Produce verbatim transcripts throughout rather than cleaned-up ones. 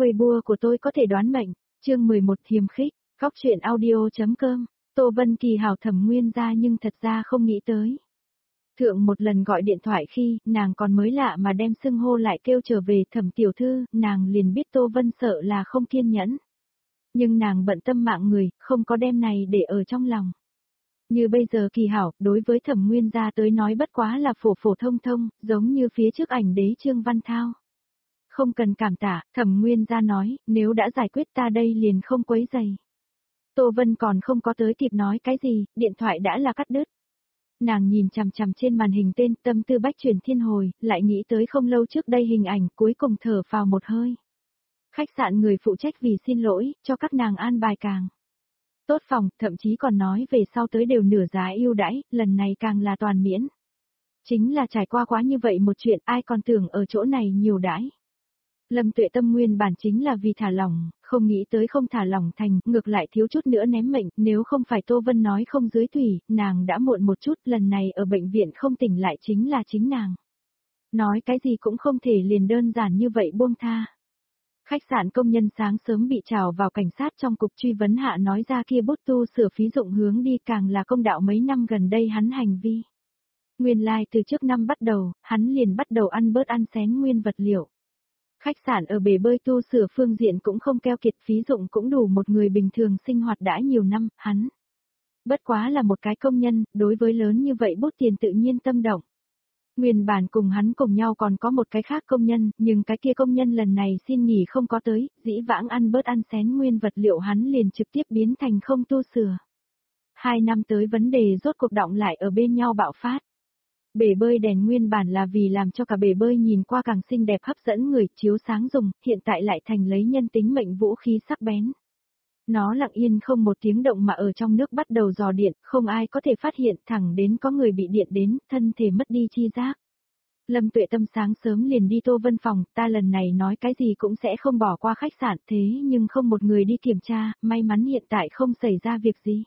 Weibo của tôi có thể đoán mệnh, chương mười một hiềm khích, góc truyện audio.com, Tô Vân Kỳ hảo Thẩm Nguyên gia nhưng thật ra không nghĩ tới. Thượng một lần gọi điện thoại khi, nàng còn mới lạ mà đem xưng hô lại kêu trở về Thẩm tiểu thư, nàng liền biết Tô Vân sợ là không kiên nhẫn. Nhưng nàng bận tâm mạng người, không có đem này để ở trong lòng. Như bây giờ Kỳ hảo, đối với Thẩm Nguyên gia tới nói bất quá là phổ phổ thông thông, giống như phía trước ảnh đế Trương Văn Thao. Không cần cảm tạ, Thẩm Nguyên gia nói, nếu đã giải quyết ta đây liền không quấy rầy. Tô Vân còn không có tới kịp nói cái gì, điện thoại đã là cắt đứt. Nàng nhìn chằm chằm trên màn hình tên tâm tư bách chuyển thiên hồi, lại nghĩ tới không lâu trước đây hình ảnh, cuối cùng thở vào một hơi. Khách sạn người phụ trách vì xin lỗi, cho các nàng an bài càng tốt phòng, thậm chí còn nói về sau tới đều nửa giá ưu đãi, lần này càng là toàn miễn. Chính là trải qua quá như vậy một chuyện, ai còn tưởng ở chỗ này nhiều đãi. Lâm Tuệ Tâm nguyên bản chính là vì thả lỏng, không nghĩ tới không thả lỏng thành, ngược lại thiếu chút nữa ném mệnh, nếu không phải Tô Vân nói không dưới thủy, nàng đã muộn một chút, lần này ở bệnh viện không tỉnh lại chính là chính nàng. Nói cái gì cũng không thể liền đơn giản như vậy buông tha. Khách sạn công nhân sáng sớm bị trào vào cảnh sát trong cục truy vấn hạ nói ra kia bút tu sửa phí dụng hướng đi càng là công đạo mấy năm gần đây hắn hành vi. Nguyên lai like từ trước năm bắt đầu, hắn liền bắt đầu ăn bớt ăn xén nguyên vật liệu. Khách sạn ở bể bơi tu sửa phương diện cũng không keo kiệt phí dụng cũng đủ một người bình thường sinh hoạt đã nhiều năm, hắn. Bất quá là một cái công nhân, đối với lớn như vậy bút tiền tự nhiên tâm động. Nguyên bản cùng hắn cùng nhau còn có một cái khác công nhân, nhưng cái kia công nhân lần này xin nghỉ không có tới, dĩ vãng ăn bớt ăn xén nguyên vật liệu hắn liền trực tiếp biến thành không tu sửa. Hai năm tới vấn đề rốt cuộc động lại ở bên nhau bạo phát. Bể bơi đèn nguyên bản là vì làm cho cả bể bơi nhìn qua càng xinh đẹp hấp dẫn người, chiếu sáng dùng, hiện tại lại thành lấy nhân tính mệnh vũ khí sắc bén. Nó lặng yên không một tiếng động mà ở trong nước bắt đầu dò điện, không ai có thể phát hiện thẳng đến có người bị điện đến, thân thể mất đi chi giác. Lâm Tuệ Tâm sáng sớm liền đi Tô Vân phòng, ta lần này nói cái gì cũng sẽ không bỏ qua khách sạn thế nhưng không một người đi kiểm tra, may mắn hiện tại không xảy ra việc gì.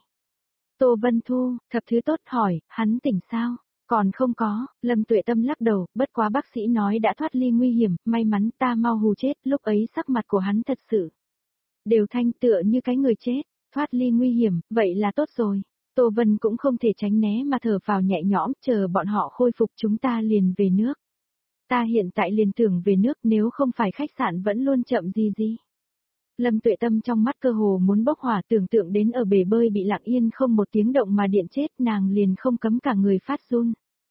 Tô Vân Thu, thập thứ tốt hỏi, hắn tỉnh sao? Còn không có, Lâm Tuệ Tâm lắc đầu, bất quá bác sĩ nói đã thoát ly nguy hiểm, may mắn ta mau hù chết, lúc ấy sắc mặt của hắn thật sự. Đều thanh tựa như cái người chết, thoát ly nguy hiểm, vậy là tốt rồi. Tô Vân cũng không thể tránh né mà thở vào nhẹ nhõm, chờ bọn họ khôi phục chúng ta liền về nước. Ta hiện tại liền tưởng về nước nếu không phải khách sạn vẫn luôn chậm gì gì. Lâm Tuệ Tâm trong mắt cơ hồ muốn bốc hỏa tưởng tượng đến ở bể bơi bị lặng yên không một tiếng động mà điện chết nàng liền không cấm cả người phát run.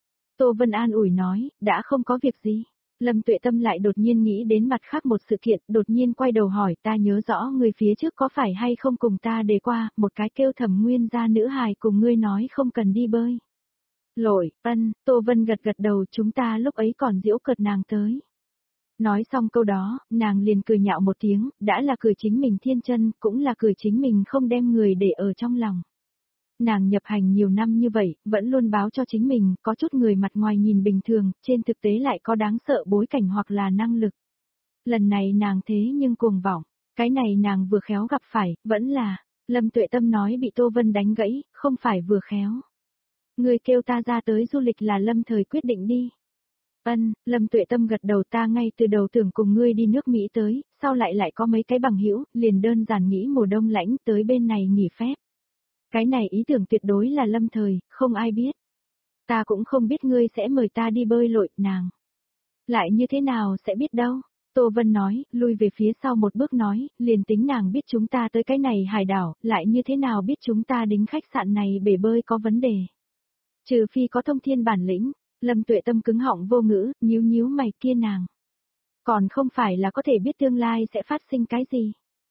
Tô Vân an ủi nói, đã không có việc gì. Lâm Tuệ Tâm lại đột nhiên nghĩ đến mặt khác một sự kiện, đột nhiên quay đầu hỏi ta nhớ rõ người phía trước có phải hay không cùng ta đề qua, một cái kêu Thẩm Nguyên gia nữ hài cùng ngươi nói không cần đi bơi. Lội, ân, Tô Vân gật gật đầu chúng ta lúc ấy còn giễu cợt nàng tới. Nói xong câu đó, nàng liền cười nhạo một tiếng, đã là cười chính mình thiên chân, cũng là cười chính mình không đem người để ở trong lòng. Nàng nhập hành nhiều năm như vậy, vẫn luôn báo cho chính mình, có chút người mặt ngoài nhìn bình thường, trên thực tế lại có đáng sợ bối cảnh hoặc là năng lực. Lần này nàng thế nhưng cuồng vọng, cái này nàng vừa khéo gặp phải, vẫn là, Lâm Tuệ Tâm nói bị Tô Vân đánh gãy, không phải vừa khéo. Người kêu ta ra tới du lịch là Lâm thời quyết định đi. Ân, Lâm Tuệ Tâm gật đầu ta ngay từ đầu tưởng cùng ngươi đi nước Mỹ tới, sau lại lại có mấy cái bằng hữu, liền đơn giản nghĩ mùa đông lãnh tới bên này nghỉ phép. Cái này ý tưởng tuyệt đối là Lâm thời, không ai biết. Ta cũng không biết ngươi sẽ mời ta đi bơi lội, nàng. Lại như thế nào sẽ biết đâu. Tô Vân nói, lui về phía sau một bước nói, liền tính nàng biết chúng ta tới cái này hải đảo, lại như thế nào biết chúng ta đến khách sạn này bể bơi có vấn đề. Trừ phi có thông thiên bản lĩnh, Lâm Tuệ Tâm cứng họng vô ngữ, nhíu nhíu mày kia nàng. Còn không phải là có thể biết tương lai sẽ phát sinh cái gì.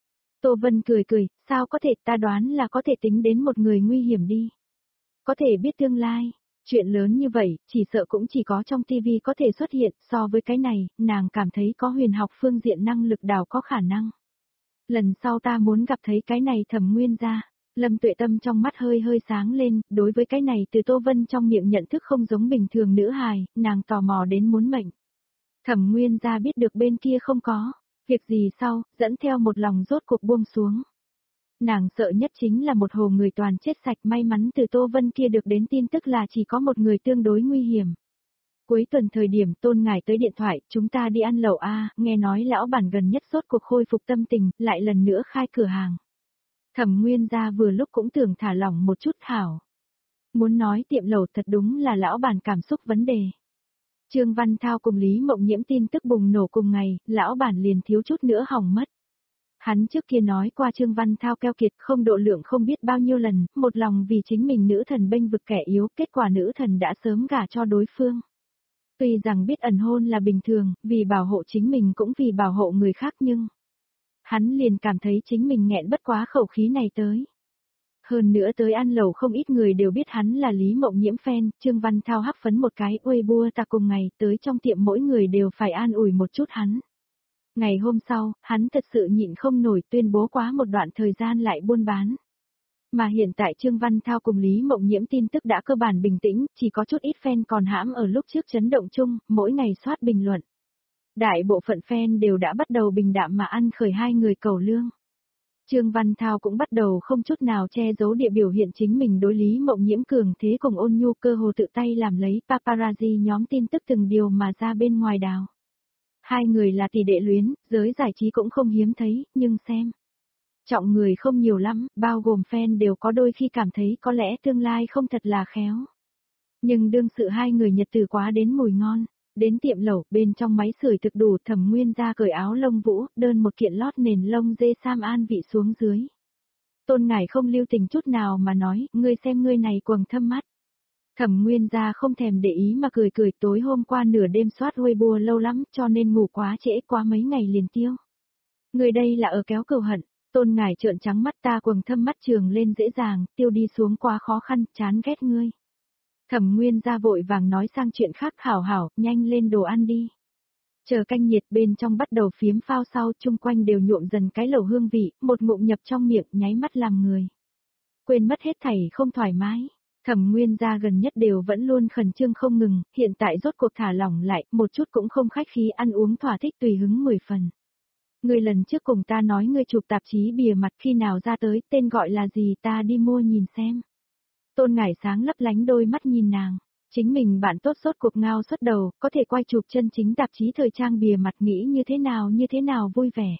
Tô Vân cười cười, sao có thể ta đoán là có thể tính đến một người nguy hiểm đi. Có thể biết tương lai, chuyện lớn như vậy, chỉ sợ cũng chỉ có trong tivi có thể xuất hiện, so với cái này, nàng cảm thấy có huyền học phương diện năng lực đào có khả năng. Lần sau ta muốn gặp thấy cái này Thẩm Nguyên gia. Lâm Tuệ Tâm trong mắt hơi hơi sáng lên, đối với cái này từ Tô Vân trong miệng nhận thức không giống bình thường nữ hài, nàng tò mò đến muốn mệnh. Thẩm Nguyên gia biết được bên kia không có, việc gì sau, dẫn theo một lòng rốt cuộc buông xuống. Nàng sợ nhất chính là một hồ người toàn chết sạch may mắn từ Tô Vân kia được đến tin tức là chỉ có một người tương đối nguy hiểm. Cuối tuần thời điểm Tôn Ngải tới điện thoại, chúng ta đi ăn lẩu a, nghe nói lão bản gần nhất rốt cuộc khôi phục tâm tình, lại lần nữa khai cửa hàng. Thẩm Nguyên gia vừa lúc cũng tưởng thả lỏng một chút hảo. Muốn nói tiệm lẩu thật đúng là lão bản cảm xúc vấn đề. Trương Văn Thao cùng Lý Mộng Nhiễm tin tức bùng nổ cùng ngày, lão bản liền thiếu chút nữa hỏng mất. Hắn trước kia nói qua Trương Văn Thao keo kiệt không độ lượng không biết bao nhiêu lần, một lòng vì chính mình nữ thần bênh vực kẻ yếu, kết quả nữ thần đã sớm gả cho đối phương. Tuy rằng biết ẩn hôn là bình thường, vì bảo hộ chính mình cũng vì bảo hộ người khác nhưng... Hắn liền cảm thấy chính mình nghẹn bất quá khẩu khí này tới. Hơn nữa tới ăn lẩu không ít người đều biết hắn là Lý Mộng Nhiễm fan, Trương Văn Thao hắc phấn một cái uê bua ta cùng ngày tới trong tiệm mỗi người đều phải an ủi một chút hắn. Ngày hôm sau, hắn thật sự nhịn không nổi tuyên bố quá một đoạn thời gian lại buôn bán. Mà hiện tại Trương Văn Thao cùng Lý Mộng Nhiễm tin tức đã cơ bản bình tĩnh, chỉ có chút ít fan còn hãm ở lúc trước chấn động chung, mỗi ngày soát bình luận. Đại bộ phận fan đều đã bắt đầu bình đạm mà ăn khởi hai người cầu lương. Trương Văn Thao cũng bắt đầu không chút nào che giấu địa biểu hiện chính mình đối Lý Mộng Nhiễm cường thế cùng ôn nhu cơ hồ tự tay làm lấy paparazzi nhóm tin tức từng điều mà ra bên ngoài đào. Hai người là tỷ đệ luyến, giới giải trí cũng không hiếm thấy, nhưng xem. Trọng người không nhiều lắm, bao gồm fan đều có đôi khi cảm thấy có lẽ tương lai không thật là khéo. Nhưng đương sự hai người nhật từ quá đến mùi ngon, đến tiệm lẩu, bên trong máy sưởi thực đủ Thẩm Nguyên ra cởi áo lông vũ, đơn một kiện lót nền lông dê sam an vị xuống dưới. Tôn Ngải không lưu tình chút nào mà nói, ngươi xem ngươi này quầng thâm mắt. Thẩm Nguyên gia không thèm để ý mà cười cười, tối hôm qua nửa đêm soát Weibo lâu lắm cho nên ngủ quá trễ, quá mấy ngày liền tiêu. Người đây là ở kéo cầu hận. Tôn Ngải trợn trắng mắt, ta quầng thâm mắt trường lên dễ dàng, tiêu đi xuống quá khó khăn, chán ghét ngươi. Thẩm Nguyên gia vội vàng nói sang chuyện khác, hảo hảo, nhanh lên đồ ăn đi. Chờ canh nhiệt bên trong bắt đầu phiếm phao sau, chung quanh đều nhuộm dần cái lẩu hương vị, một ngụm nhập trong miệng, nháy mắt làm người. Quên mất hết thảy không thoải mái. Thẩm Nguyên gia gần nhất đều vẫn luôn khẩn trương không ngừng, hiện tại rốt cuộc thả lỏng lại, một chút cũng không khách khí, ăn uống thỏa thích tùy hứng mười phần. Ngươi lần trước cùng ta nói ngươi chụp tạp chí bìa mặt khi nào ra tới, tên gọi là gì, ta đi mua nhìn xem. Tôn Ngải sáng lấp lánh đôi mắt nhìn nàng, chính mình bạn tốt rốt cuộc ngao xuất đầu, có thể quay chụp chân chính tạp chí thời trang bìa mặt, nghĩ như thế nào như thế nào vui vẻ.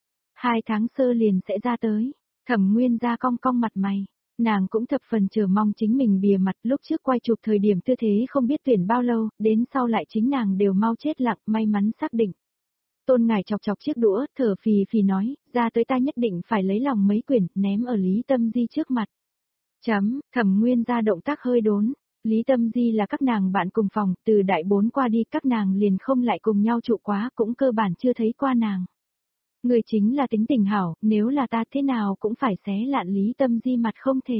Hai tháng sơ liền sẽ ra tới, Thẩm Nguyên gia cong cong mặt mày. Nàng cũng thập phần chờ mong chính mình bìa mặt, lúc trước quay chụp thời điểm tư thế không biết tuyển bao lâu, đến sau lại chính nàng đều mau chết lặng, may mắn xác định. Tôn Ngải chọc chọc chiếc đũa, thở phì phì nói, ra tới ta nhất định phải lấy lòng mấy quyển, ném ở Lý Tâm Di trước mặt. Chấm, Thẩm Nguyên ra động tác hơi đốn, Lý Tâm Di là các nàng bạn cùng phòng, từ đại bốn qua đi các nàng liền không lại cùng nhau trụ quá, cũng cơ bản chưa thấy qua nàng. Người chính là tính tình hảo, nếu là ta thế nào cũng phải xé lạn Lý Tâm Di mặt không thể.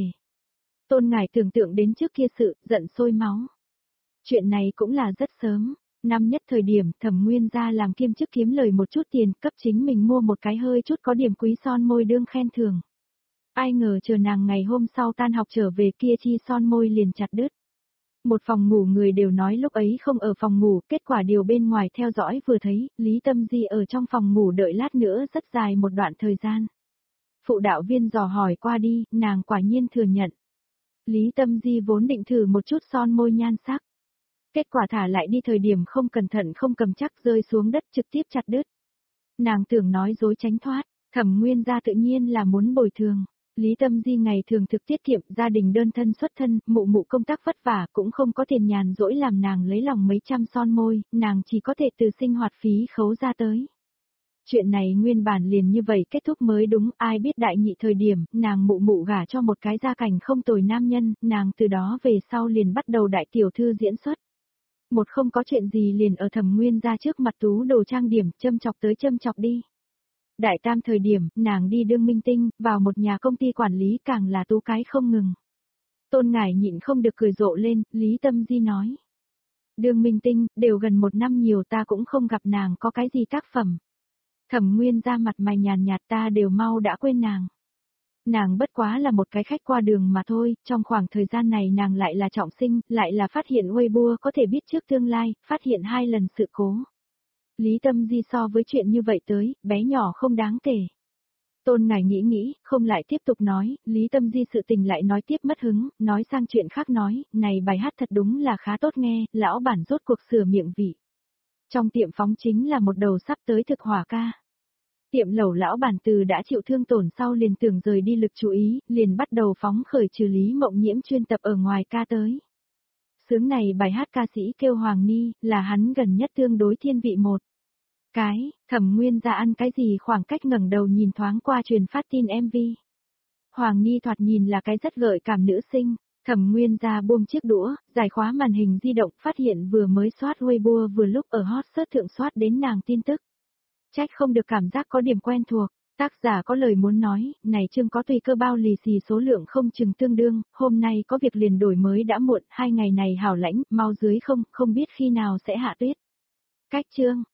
Tôn Ngải tưởng tượng đến trước kia sự, giận sôi máu. Chuyện này cũng là rất sớm, năm nhất thời điểm Thẩm Nguyên gia làm kiêm chức kiếm lời một chút tiền, cấp chính mình mua một cái hơi chút có điểm quý son môi đương khen thưởng. Ai ngờ chờ nàng ngày hôm sau tan học trở về kia chi son môi liền chặt đứt. Một phòng ngủ người đều nói lúc ấy không ở phòng ngủ, kết quả điều bên ngoài theo dõi vừa thấy, Lý Tâm Di ở trong phòng ngủ đợi lát nữa rất dài một đoạn thời gian. Phụ đạo viên dò hỏi qua đi, nàng quả nhiên thừa nhận. Lý Tâm Di vốn định thử một chút son môi nhan sắc. Kết quả thả lại đi thời điểm không cẩn thận không cầm chắc rơi xuống đất trực tiếp chặt đứt. Nàng tưởng nói dối tránh thoát, Thẩm Nguyên gia tự nhiên là muốn bồi thường. Lý Tâm Di ngày thường thực tiết kiệm, gia đình đơn thân xuất thân, mụ mụ công tác vất vả cũng không có tiền nhàn rỗi làm nàng lấy lòng mấy trăm son môi, nàng chỉ có thể từ sinh hoạt phí khấu ra tới. Chuyện này nguyên bản liền như vậy kết thúc mới đúng, ai biết đại nhị thời điểm, nàng mụ mụ gả cho một cái gia cảnh không tồi nam nhân, nàng từ đó về sau liền bắt đầu đại tiểu thư diễn xuất. Một không có chuyện gì liền ở Thẩm Nguyên ra trước mặt tú đồ trang điểm, châm chọc tới châm chọc đi. Đại tam thời điểm, nàng đi đương minh tinh, vào một nhà công ty quản lý càng là tú cái không ngừng. Tôn Ngải nhịn không được cười rộ lên, Lý Tâm Di nói. Đương minh tinh, đều gần một năm nhiều ta cũng không gặp nàng có cái gì tác phẩm. Thẩm Nguyên ra mặt mày nhàn nhạt ta đều mau đã quên nàng. Nàng bất quá là một cái khách qua đường mà thôi, trong khoảng thời gian này nàng lại là trọng sinh, lại là phát hiện Weibo có thể biết trước tương lai, phát hiện hai lần sự cố. Lý Tâm Di so với chuyện như vậy tới, bé nhỏ không đáng kể. Tôn Ngải nghĩ nghĩ, không lại tiếp tục nói, Lý Tâm Di sự tình lại nói tiếp mất hứng, nói sang chuyện khác nói, này bài hát thật đúng là khá tốt nghe, lão bản rốt cuộc sửa miệng vị. Trong tiệm phóng chính là một đầu sắp tới thực hỏa ca. Tiệm lẩu lão bản từ đã chịu thương tổn sau liền tưởng rời đi lực chú ý, liền bắt đầu phóng khởi trừ Lý Mộng Nhiễm chuyên tập ở ngoài ca tới. Sướng này bài hát ca sĩ kêu Hoàng Ni, là hắn gần nhất tương đối thiên vị một. Cái, Thẩm Nguyên ra ăn cái gì khoảng cách ngẩng đầu nhìn thoáng qua truyền phát tin em vê. Hoàng Ni thoạt nhìn là cái rất gợi cảm nữ sinh, Thẩm Nguyên ra buông chiếc đũa, giải khóa màn hình di động phát hiện vừa mới soát Weibo vừa lúc ở hot search thượng soát đến nàng tin tức. Trách không được cảm giác có điểm quen thuộc, tác giả có lời muốn nói, này chương có tùy cơ bao lì xì số lượng không chừng tương đương, hôm nay có việc liền đổi mới đã muộn, hai ngày này hảo lãnh, mau dưới không, không biết khi nào sẽ hạ tuyết. Cách chương